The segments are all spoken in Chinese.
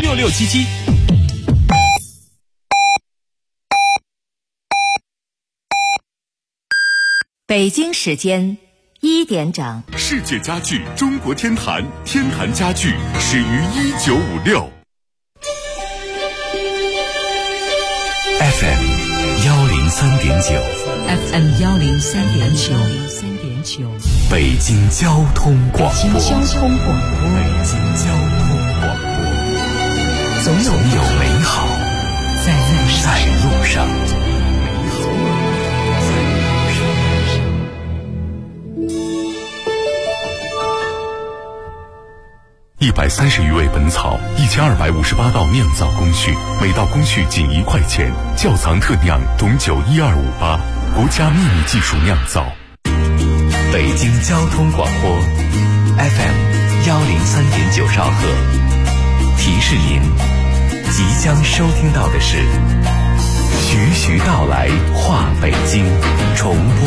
6677。 北京时间1点整， 世界家具中国天坛，天坛家具始于1956。 FM 103.9 FM 103.9 北京交通广播。 北京交通广播。 总有美好在路上。 130余味本草，1258道酿造工序，每道工序仅1块钱。窖藏特酿董酒12588，国家秘密技术酿造。 北京交通广播 FM 103.9兆赫。提示您，即将收听到的是徐徐道来话北京重播。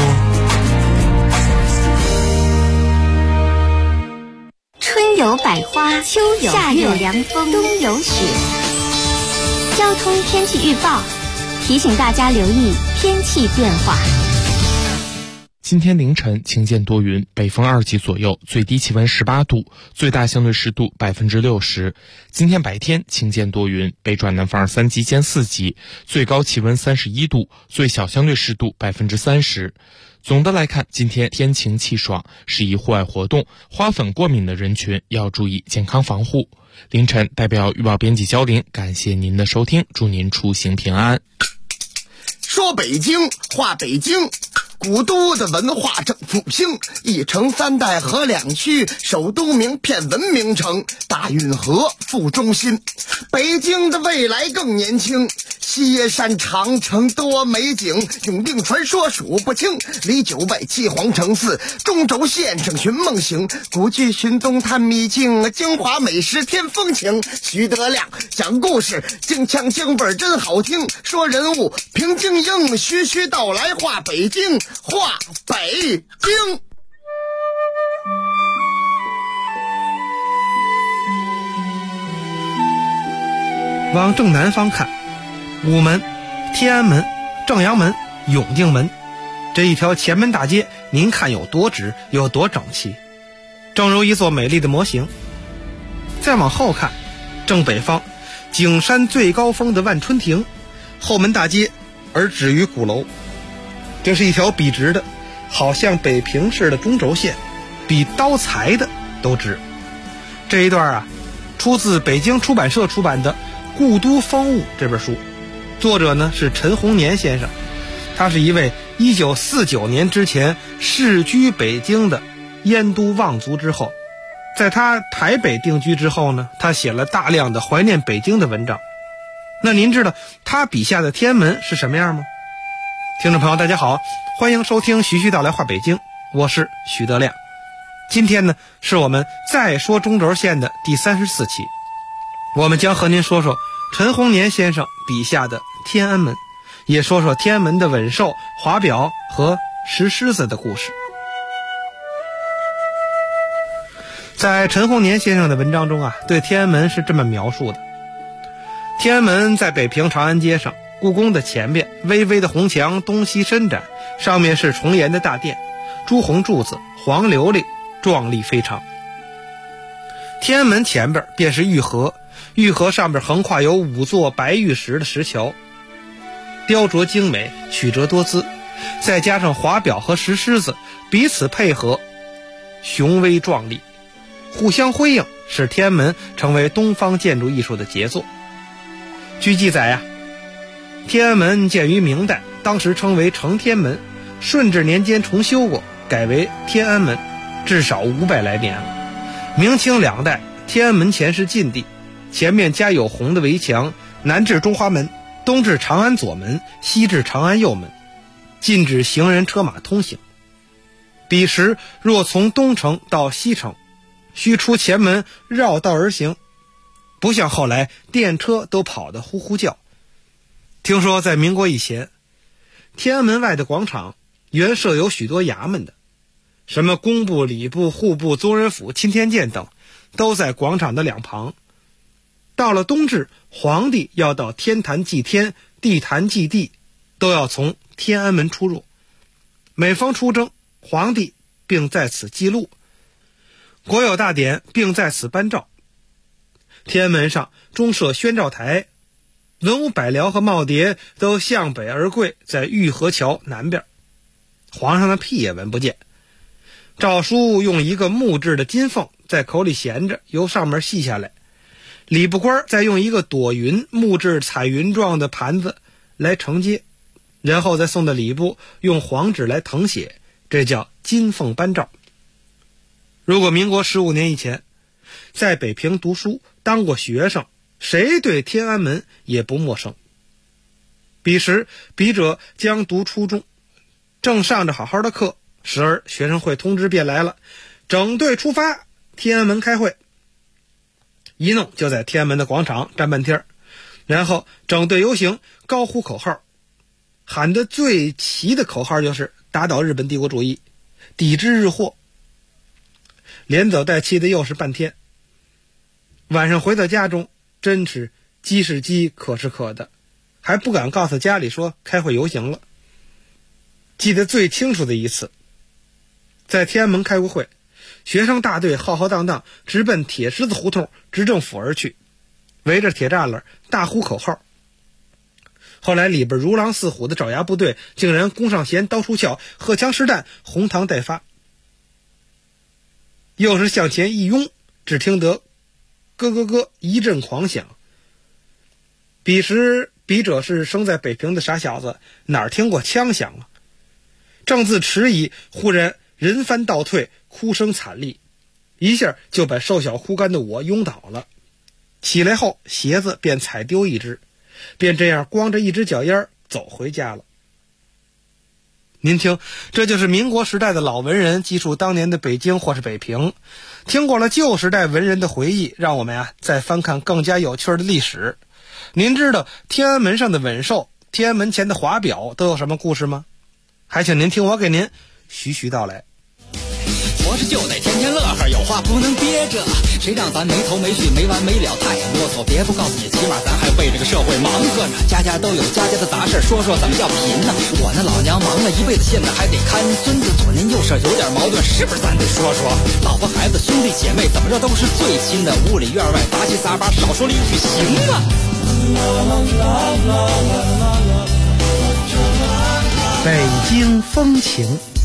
春有百花，秋有夏有凉风，冬有雪。交通天气预报提醒大家留意天气变化。 今天凌晨晴间多云，北风2级左右，最低气温18度，最大相对湿度60%。今天白天晴间多云，北转南风3级兼4级，最高气温31度，最小相对湿度30%。总的来看，今天天晴气爽，适宜户外活动，花粉过敏的人群要注意健康防护。凌晨代表预报编辑焦林，感谢您的收听，祝您出行平安。 说北京话北京，古都的文化正复兴，一城3代河2区，首都名片文明城，大运河副中心。北京的未来更年轻，西山长城多美景，永定传说数不清，离9外7皇城4，中轴线上寻梦行，古剧寻踪探秘境，京华美食添风情。徐德亮讲故事，京腔京味真好听，说人物评京英，徐徐道来话北京，话北京。 往正南方看，午门、天安门、正阳门、永定门，这一条前门大街，您看有多直，有多整齐，正如一座美丽的模型。再往后看，正北方，景山最高峰的万春亭，后门大街而止于鼓楼。这是一条笔直的，好像北平市的中轴线，比刀裁的都直。这一段啊，出自北京出版社出版的《故都风物》这本书，作者呢是陈洪年先生，他是一位1949年之前世居北京的燕都望族之后，在他台北定居之后呢，他写了大量的怀念北京的文章。那您知道他笔下的天安门是什么样吗？听众朋友大家好，欢迎收听徐徐道来话北京，我是徐德亮。今天呢是我们再说中轴线的第34期，我们将和您说说陈洪年先生笔下的天安门，也说说天安门的吻兽、华表和石狮子的故事。在陈洪年先生的文章中啊，对天安门是这么描述的：天安门在北平长安街上，故宫的前边，巍巍的红墙东西伸展，上面是重檐的大殿，朱红柱子，黄琉璃，壮丽非常。天安门前边便是御河，御河上边横跨有5座白玉石的石桥，雕琢精美，曲折多姿，再加上华表和石狮子彼此配合，雄威壮丽，互相辉映，使天安门成为东方建筑艺术的杰作。据记载啊，天安门建于明代，当时称为承天门，顺治年间重修过，改为天安门，至少500来年了。明清2代，天安门前是禁地，前面加有红的围墙，南至中华门，东至长安左门，西至长安右门，禁止行人车马通行。彼时若从东城到西城，须出前门绕道而行，不像后来电车都跑得呼呼叫。听说在民国以前，天安门外的广场原设有许多衙门的，什么工部、礼部、户部、宗人府、钦天监等，都在广场的两旁。 到了冬至，皇帝要到天坛祭天，地坛祭地，都要从天安门出入。每逢出征，皇帝并在此记录，国有大典并在此颁诏。天安门上中设宣诏台，文武百僚和耄耋都向北而跪，在玉河桥南边。皇上的屁也闻不见。诏书用一个木质的金凤在口里衔着，由上面系下来。礼部官再用一个朵云木质彩云状的盘子来承接，然后再送到礼部，用黄纸来誊写，这叫金凤颁诏。如果民国15年以前在北平读书当过学生，谁对天安门也不陌生。彼时笔者将读初中，正上着好好的课，时而学生会通知便来了，整队出发，天安门开会。一弄就在天安门的广场站半天，然后整队游行，高呼口号，喊得最齐的口号就是打倒日本帝国主义，抵制日货。连走带气的又是半天。晚上回到家中，真是饥是饥，渴是渴的，还不敢告诉家里说开会游行了。记得最清楚的一次，在天安门开过会，学生大队浩浩荡荡直奔铁狮子胡同执政府而去，围着铁栅栏大呼口号。后来里边如狼似虎的爪牙部队竟然弓上弦，刀出鞘，荷枪实弹，红膛待发。又是向前一拥，只听得咯咯咯一阵狂响。彼时笔者是生在北平的傻小子，哪儿听过枪响啊？正自迟疑，忽然人翻倒退，哭声惨厉，一下就把瘦小枯干的我拥倒了。起来后鞋子便踩丢一只，便这样光着一只脚丫走回家了。您听，这就是民国时代的老文人记述当年的北京或是北平。听过了旧时代文人的回忆，让我们再翻看更加有趣的历史。您知道天安门上的吻兽，天安门前的华表都有什么故事吗？还请您听我给您徐徐道来。 活着就得天天乐呵，有话不能憋着，谁让咱没头没绪没完没了，太啰嗦。别不告诉你，起码咱还为这个社会忙活呢。家家都有家家的杂事，说说怎么叫贫呢？我那老娘忙了一辈子，现在还得看孙子，左邻右舍有点矛盾，是不是咱得说说？老婆孩子兄弟姐妹怎么着都是最亲的，屋里院外杂七杂八，少说了一句行吗？ 北京风情。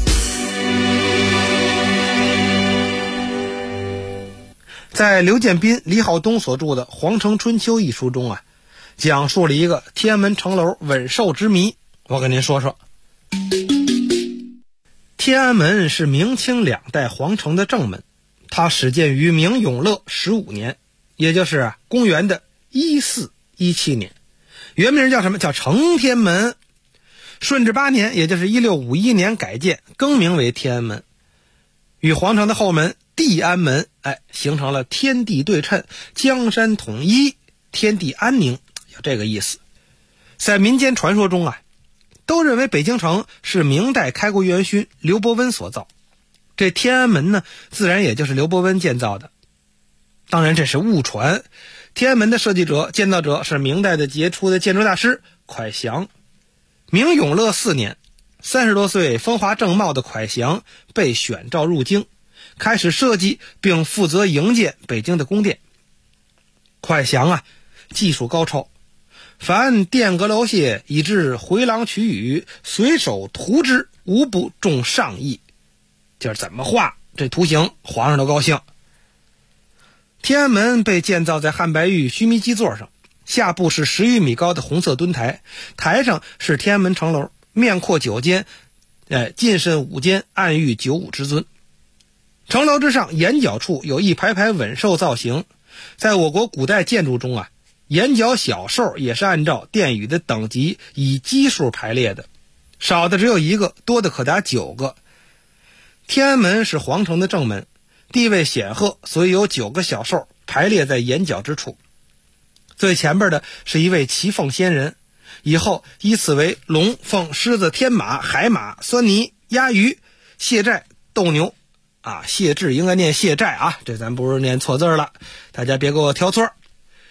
在刘建斌、李好东所著的《皇城春秋》一书中讲述了一个天安门城楼吻兽之谜。我跟您说说，天安门是明清两代皇城的正门，它始建于明永乐15年，也就是公元的1417年，原名叫什么？叫承天门。顺治8年，也就是1651年改建，更名为天安门，与皇城的后门地安门形成了天地对称，江山统一，天地安宁，有这个意思。在民间传说中都认为北京城是明代开国元勋刘伯温所造，这天安门呢，自然也就是刘伯温建造的。当然这是误传，天安门的设计者、建造者是明代的杰出的建筑大师蒯祥。明永乐4年，30多岁风华正茂的蒯祥被选召入京，开始设计并负责营建北京的宫殿。蒯祥技术高超，凡殿阁楼榭以至回廊曲宇，随手涂之，无不中上意。就是怎么画这图形，皇上都高兴。天安门被建造在汉白玉须弥基座上，下部是10余米高的红色墩台，台上是天安门城楼，面阔9间，进深5间，暗喻95之尊。城楼之上檐角处有一排排吻兽造型，在我国古代建筑中檐角小兽也是按照殿宇的等级以基数排列的，少的只有1个，多的可达9个。天安门是皇城的正门，地位显赫，所以有9个小兽排列在檐角之处。最前边的是一位骑凤仙人，以后依次为龙、凤、狮子、天马、海马、狻猊、鸭鱼、谢寨、斗牛谢志应该念谢寨这咱不是念错字了，大家别给我挑错。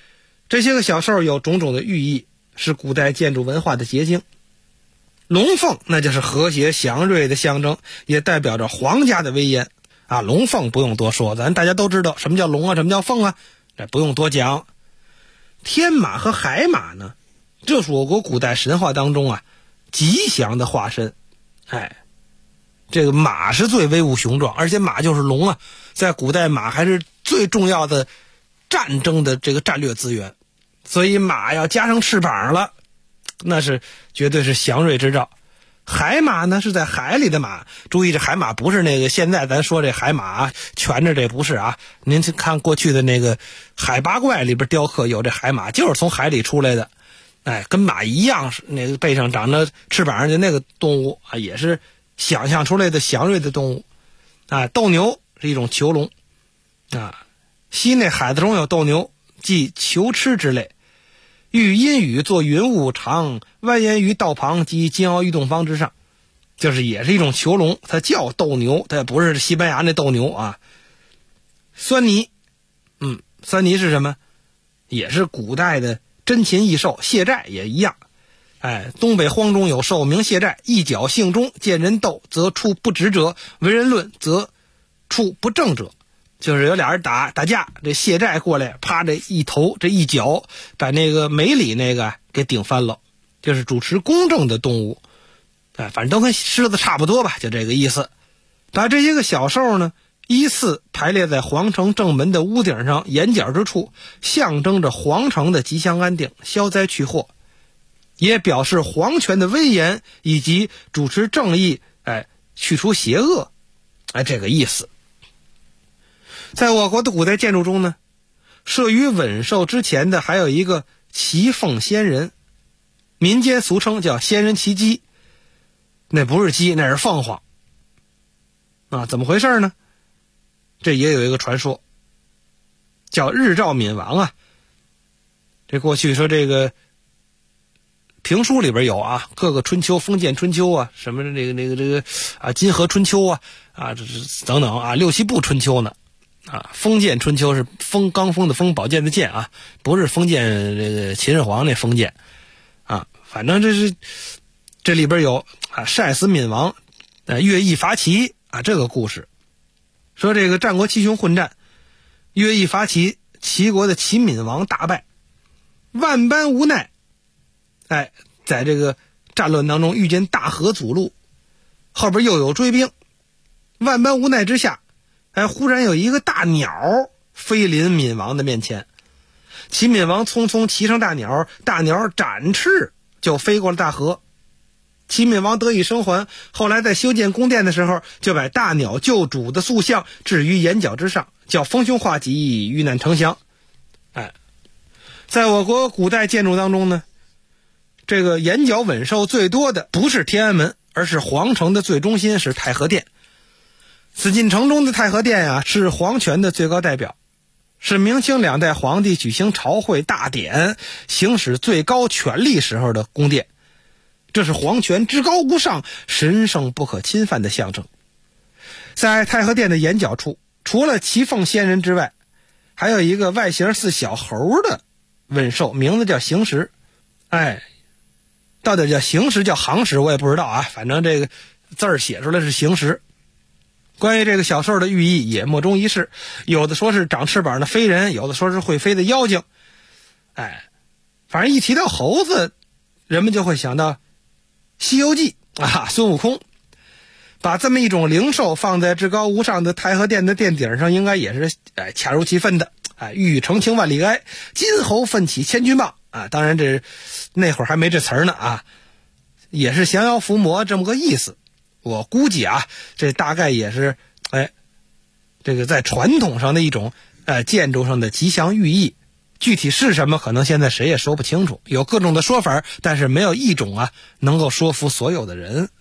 这些个小兽有种种的寓意，是古代建筑文化的结晶。龙凤那就是和谐祥瑞的象征，也代表着皇家的威严啊。龙凤不用多说，咱大家都知道什么叫龙啊，什么叫凤啊，这不用多讲。天马和海马呢，这是我国古代神话当中啊吉祥的化身。这个马是最威武雄壮，而且马就是龙啊，在古代马还是最重要的战争的这个战略资源，所以马要加上翅膀了，那是绝对是祥瑞之兆。海马呢是在海里的马，注意这海马不是那个现在咱说这海马啊蜷着，这不是啊。您看过去的那个海八怪里边雕刻有这海马，就是从海里出来的，跟马一样，那个背上长着翅膀的那个动物啊，也是想象出来的祥瑞的动物啊。斗牛是一种囚笼啊，溪内海子中有斗牛，即囚吃之类。遇阴雨作云雾，常蜿蜒于道旁及金鳌玉洞方之上，就是也是一种囚笼，它叫斗牛，它不是西班牙那斗牛啊。狻猊，狻猊是什么？也是古代的珍禽异兽，谢寨也一样。东北荒中有兽名谢寨，一角性中，见人斗则处不直者，为人论则处不正者。就是有俩人打架，这谢寨过来，啪，这一头这一脚把那个梅里那个给顶翻了，就是主持公正的动物。反正都跟狮子差不多吧，就这个意思。把这些个小兽呢依次排列在皇城正门的屋顶上檐角之处，象征着皇城的吉祥安定、消灾去祸，也表示皇权的威严以及主持正义，去除邪恶，这个意思。在我国的古代建筑中呢，设于稳兽之前的还有一个骑凤仙人，民间俗称叫仙人骑鸡，那不是鸡，那是凤凰啊。怎么回事呢？这也有一个传说，叫日照闵王啊。这过去说这个评书里边有啊，各个春秋，封建春秋啊，什么这个啊，金河春秋啊，这是等等啊，六七部春秋呢。封建春秋是刚封的封，宝剑的剑啊，不是封建这个秦始皇那封建啊。反正这里边有晒死闵王，乐毅伐齐啊，这个故事说这个战国七雄混战，乐毅伐齐，齐国的齐闵王大败，万般无奈，在这个战乱当中遇见大河阻路，后边又有追兵，万般无奈之下，忽然有一个大鸟飞临闵王的面前，齐闵王匆匆骑上大鸟，大鸟展翅就飞过了大河。齐闵王得以生还，后来在修建宫殿的时候，就把大鸟救主的塑像置于檐角之上，叫逢凶化吉，遇难成祥。在我国古代建筑当中呢，这个檐角稳兽最多的不是天安门，而是皇城的最中心是太和殿。紫禁城中的太和殿啊，是皇权的最高代表，是明清两代皇帝举行朝会大典、行使最高权力时候的宫殿，这是皇权至高无上、神圣不可侵犯的象征。在太和殿的檐角处，除了骑凤仙人之外，还有一个外形似小猴的稳兽，名字叫行石。到底叫行石叫行石我也不知道啊，反正这个字儿写出来是行石。关于这个小兽的寓意也莫衷一是，有的说是长翅膀的飞人，有的说是会飞的妖精。反正一提到猴子，人们就会想到西游记啊，孙悟空。把这么一种灵兽放在至高无上的太和殿的殿顶上，应该也是恰如其分的。欲澄清万里埃，金猴奋起千钧棒啊！当然这那会儿还没这词儿呢啊，也是降妖伏魔这么个意思。我估计啊，这大概也是这个在传统上的一种建筑上的吉祥寓意，具体是什么可能现在谁也说不清楚，有各种的说法，但是没有一种啊能够说服所有的人。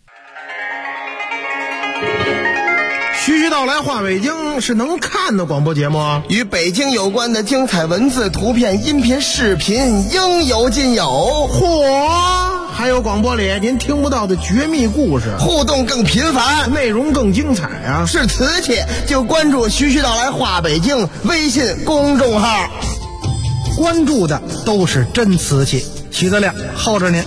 徐徐道来话北京是能看的广播节目， 与北京有关的精彩文字、图片、音频、视频应有尽有。 嚯！还有广播里您听不到的绝密故事， 互动更频繁， 内容更精彩啊！ 是瓷器就关注徐徐道来话北京微信公众号。 关注的都是真瓷器。徐德亮候着您。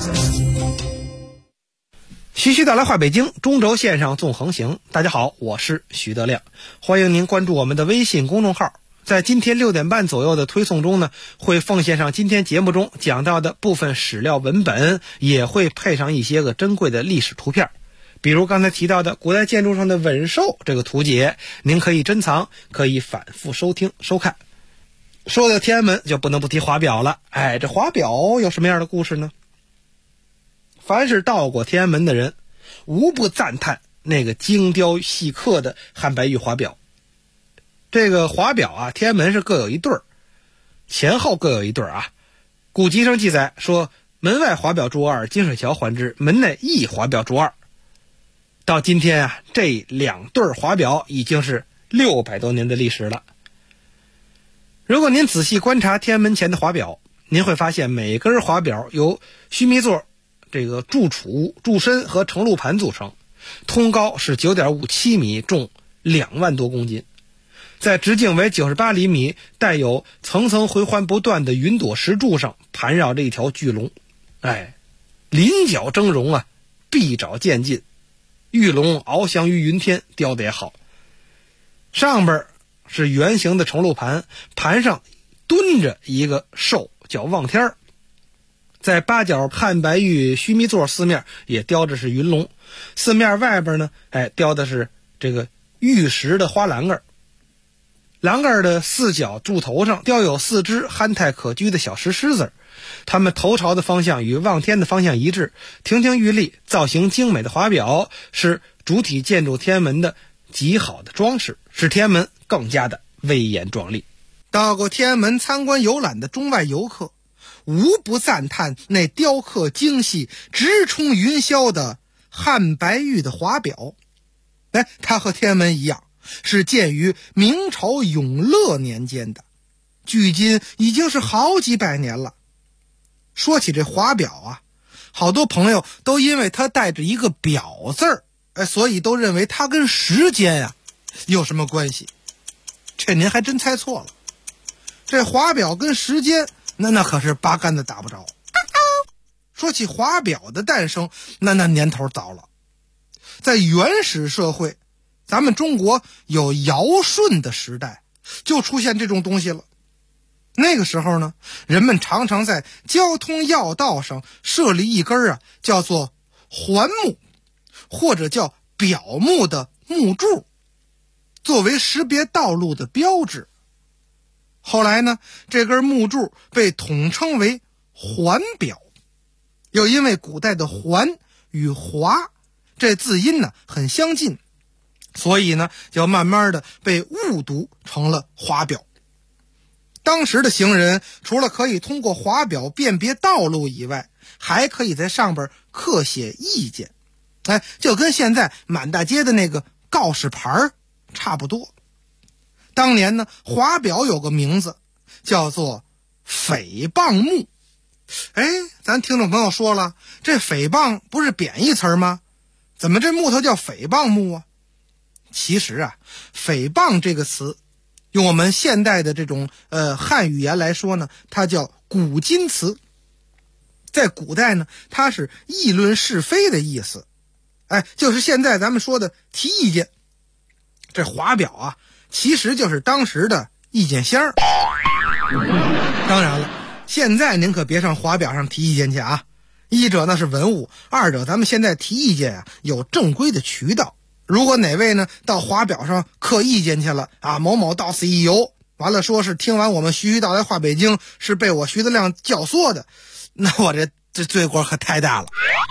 徐徐道来话北京，中轴线上纵横行。大家好，我是徐德亮，欢迎您关注我们的微信公众号。在今天6点半左右的推送中呢，会奉献上今天节目中讲到的部分史料文本，也会配上一些个珍贵的历史图片。比如刚才提到的古代建筑上的吻兽这个图解，您可以珍藏，可以反复收听收看。说到天安门就不能不提华表了。这华表有什么样的故事呢？凡是到过天安门的人，无不赞叹那个精雕细刻的汉白玉华表。这个华表啊，天安门是各有一对儿，前后各有一对儿啊。古籍上记载说，门外华表柱2，金水桥还之；门内亦华表柱2。到今天啊，这2对华表已经是600多年的历史了。如果您仔细观察天安门前的华表，您会发现每根华表由须弥座、这个柱础、柱身和承露盘组成，通高是 9.57 米，重2万多公斤。在直径为98厘米、带有层层回环不断的云朵石柱上盘绕着一条巨龙。鳞角峥嵘啊，臂爪渐进，玉龙翱翔于云天，雕得也好。上边是圆形的承露盘，盘上蹲着一个兽叫望天。在八角汉白玉须弥座四面也雕的是云龙，四面外边呢，雕的是这个玉石的花栏杆。栏杆的4角柱头上雕有4只憨态可掬的小石狮子，它们头朝的方向与望天的方向一致，亭亭玉立，造型精美的华表是主体建筑天安门的极好的装饰，使天安门更加的威严壮丽。到过天安门参观游览的中外游客，无不赞叹那雕刻精细、直冲云霄的汉白玉的华表。它和天安门一样，是建于明朝永乐年间的，距今已经是好几百年了。说起这华表啊，好多朋友都因为它带着一个表字儿，所以都认为它跟时间有什么关系。这您还真猜错了，这华表跟时间那可是八竿子打不着。说起华表的诞生，那年头早了。在原始社会，咱们中国有尧舜的时代，就出现这种东西了。那个时候呢，人们常常在交通要道上设立一根叫做环木或者叫表木的木柱，作为识别道路的标志。后来呢，这根木柱被统称为环表，又因为古代的环与华这字音呢很相近，所以呢就慢慢的被误读成了华表。当时的行人除了可以通过华表辨别道路以外，还可以在上边刻写意见，就跟现在满大街的那个告示牌差不多。当年呢，华表有个名字叫做诽谤木。咱听众朋友说了，这诽谤不是贬义词吗？怎么这木头叫诽谤木啊？其实诽谤这个词用我们现代的这种汉语言来说呢，它叫古今词。在古代呢，它是议论是非的意思，就是现在咱们说的提意见。这华表其实就是当时的意见箱。当然了，现在您可别上华表上提意见去一者那是文物，二者咱们现在提意见有正规的渠道。如果哪位呢到华表上刻意见去了某某到此一游，完了说是听完我们徐徐道来话北京是被我徐德亮教唆的，那我这罪过可太大了。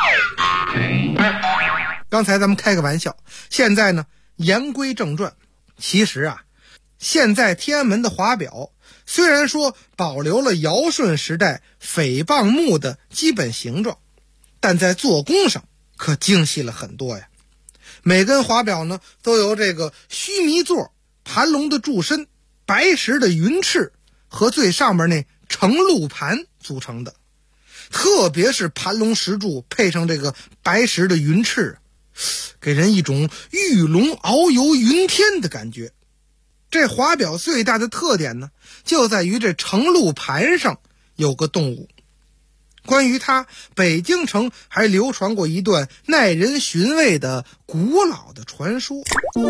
刚才咱们开个玩笑，现在呢言归正传。其实现在天安门的华表虽然说保留了尧舜时代诽谤木的基本形状，但在做工上可精细了很多呀。每根华表呢都由这个须弥座、盘龙的柱身、白石的云翅和最上面那承露盘组成的。特别是盘龙石柱配上这个白石的云翅，给人一种玉龙遨游云天的感觉。 这华表最大的特点呢，就在于这盛露盘上有个动物。关于它，北京城还流传过一段耐人寻味的古老的传说。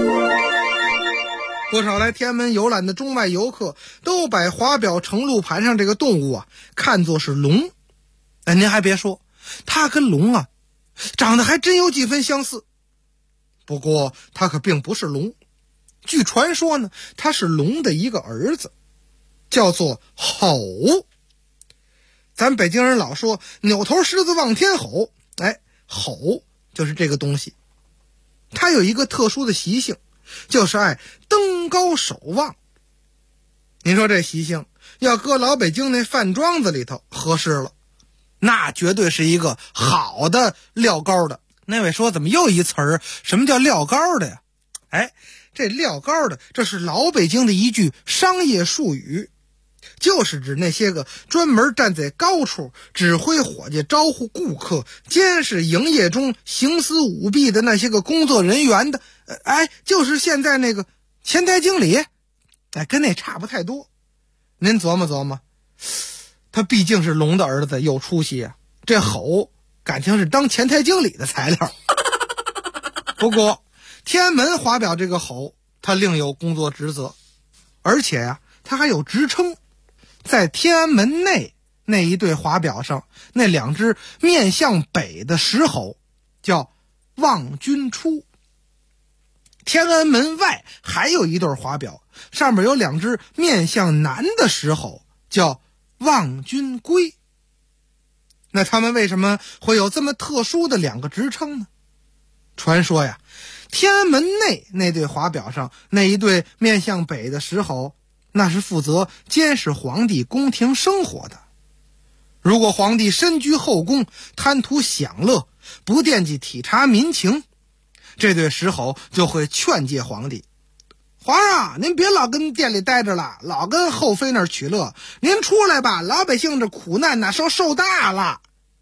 不少来天安门游览的中外游客都把华表盛露盘上这个动物看作是龙。您还别说，它跟龙长得还真有几分相似。不过它可并不是龙，据传说呢，它是龙的一个儿子，叫做吼。咱北京人老说扭头狮子望天吼，吼就是这个东西。它有一个特殊的习性，就是爱登高守望。您说这习性要搁老北京那饭庄子里头合适了，那绝对是一个好的撂高的。那位说怎么又一词儿，什么叫撂高的呀？这撂高的，这是老北京的一句商业术语，就是指那些个专门站在高处指挥伙计、招呼顾客、监视营业中行私舞弊的那些个工作人员的。就是现在那个前台经理，跟那差不太多。您琢磨琢磨，他毕竟是龙的儿子，有出息啊，这吼感情是当前台经理的材料。不过天安门华表这个吼，他另有工作职责，而且他还有职称。在天安门内那一对华表上，那两只面向北的石吼叫望君出。天安门外还有一对华表，上面有两只面向南的石吼叫望君归。那他们为什么会有这么特殊的两个职称呢？传说天安门内那对华表上那一对面向北的石吼，那是负责监视皇帝宫廷生活的。如果皇帝身居后宫，贪图享乐，不惦记体察民情，这对石吼就会劝诫皇帝：皇上，您别老跟店里待着了，老跟后妃那儿取乐，您出来吧，老百姓这苦难受大了。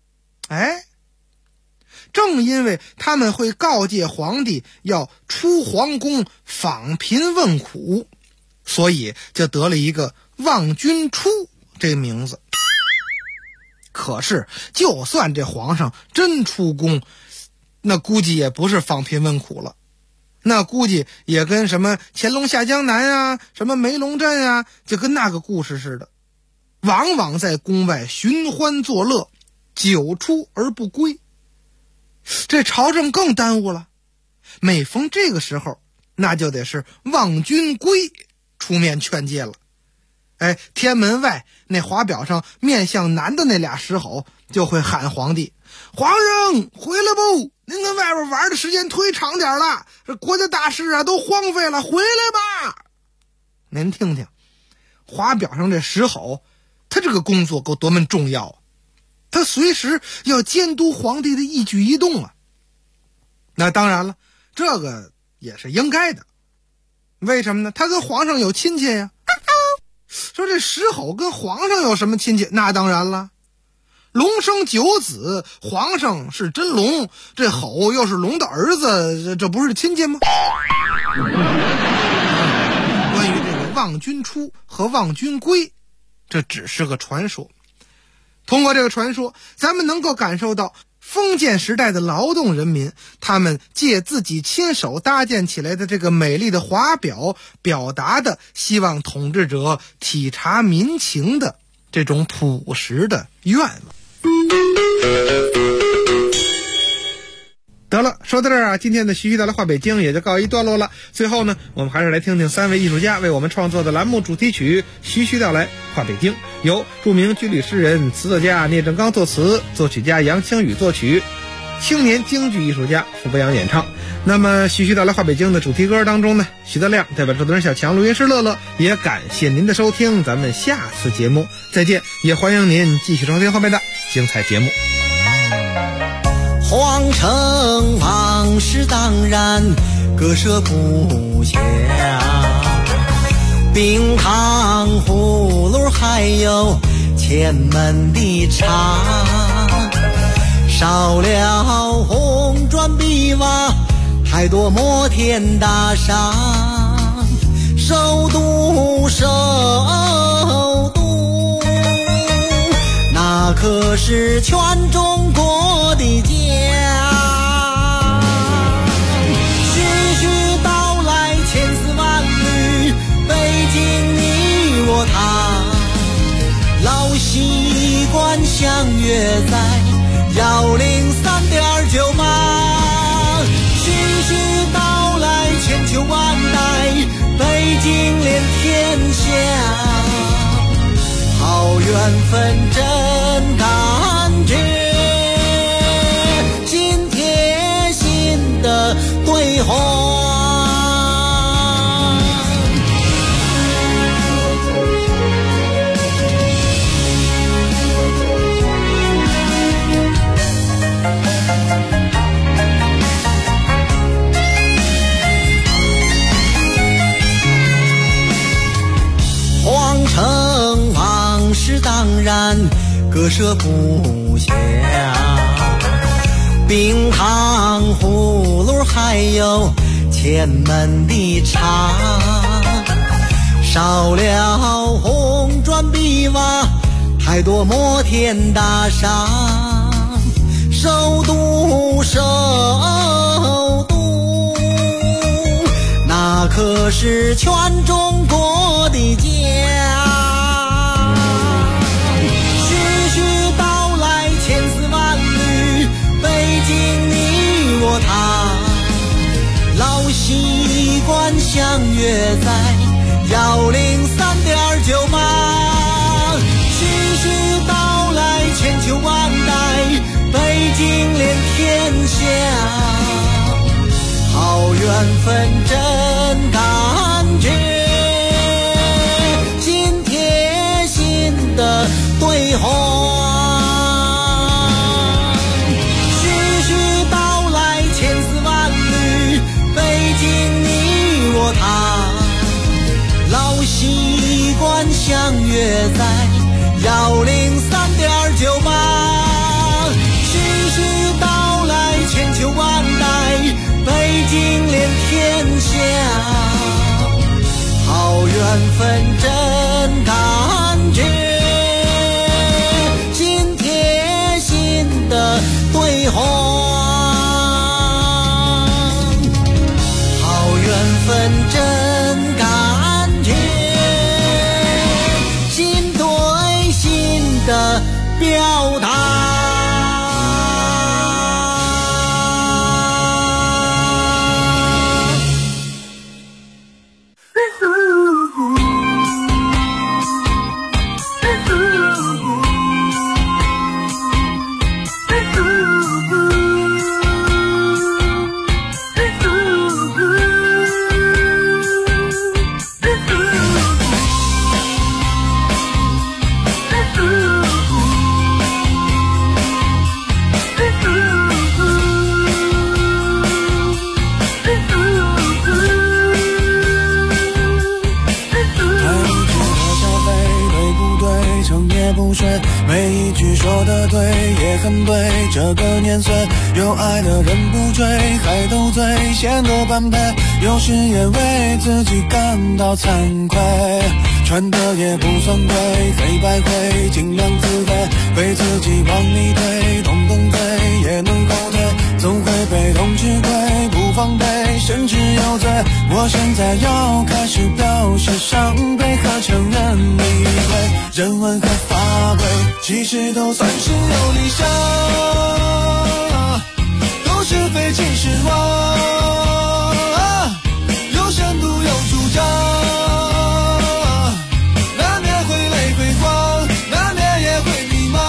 正因为他们会告诫皇帝要出皇宫访贫问苦，所以就得了一个望君出这个名字。可是就算这皇上真出宫，那估计也不是访贫问苦了，那估计也跟什么乾隆下江南什么梅龙镇就跟那个故事似的，往往在宫外寻欢作乐，久出而不归。这朝政更耽误了，每逢这个时候，那就得是望君归出面劝诫了。天安门外那华表上面向南的那俩石吼就会喊皇帝：皇上回来不，您跟外边玩的时间忒长点了，这国家大事都荒废了，回来吧。您听听华表上这石吼，他这个工作够多么重要他随时要监督皇帝的一举一动那当然了，这个也是应该的。为什么呢？他跟皇上有亲戚呀。说这石吼跟皇上有什么亲戚？那当然了，龙生九子，皇上是真龙，这吼又是龙的儿子，这不是亲戚吗？关于这个望君出和望君归，这只是个传说。通过这个传说，咱们能够感受到封建时代的劳动人民，他们借自己亲手搭建起来的这个美丽的华表，表达的希望统治者体察民情的这种朴实的愿望。得了，说到这儿今天的徐徐道来话北京也就告一段落了。最后呢，我们还是来听听三位艺术家为我们创作的栏目主题曲《徐徐道来话北京》，由著名军旅诗人、词作家聂正刚作词，作曲家杨清宇作曲，青年京剧艺术家傅博洋演唱。那么徐徐道来话北京的主题歌当中呢，徐德亮代表制作人小强、录音师乐乐，也感谢您的收听，咱们下次节目再见，也欢迎您继续收听后面的精彩节目。 皇城往事当然割舍不下，冰糖葫芦还有前门的茶，少了红砖碧瓦，还多摩天大厦， 首都首都，那可是全中国的家。徐徐道来千丝万缕，北京你我他，老习惯相约在103.98。徐徐道来千秋万代，北京连天下，好缘分真感觉，紧贴心的对话。城往事当然割舍不下，冰糖葫芦还有前门的茶，少了红砖碧瓦，太多摩天大厦。首都首都，那可是全中国的家。他老习惯相约在103.98，徐徐道来千秋万代，北京连天下，好缘分真感觉，紧贴心的对话。他老习惯相约在103.98，徐徐道来千秋万代，北京连天下，好缘分真感觉，紧贴心的对话。分真感觉，心对心的表达。 每一句说的对也很对，这个年岁有爱的人不追，还斗嘴显得般配，有时也为自己感到惭愧，穿的也不算贵，黑白灰尽量自卑，被自己往里推，动动嘴也能后退，总会被动吃亏，不防备甚至有罪，我现在要开始表示伤悲和承认理会，人文和法规其实都算是有理想，都是非其实我有深度有主张，难免会累会慌，难免也会迷茫，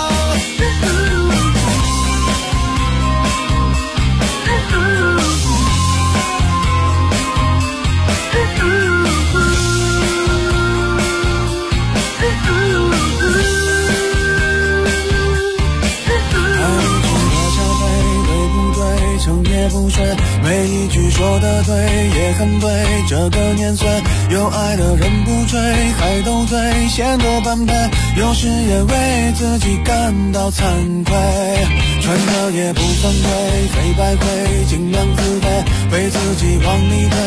不睡，每一句说的对也很对，这个年岁有爱的人不追，还斗嘴显得般配，有时也为自己感到惭愧，穿的也不算贵，黑白灰尽量自卑，被自己往里推。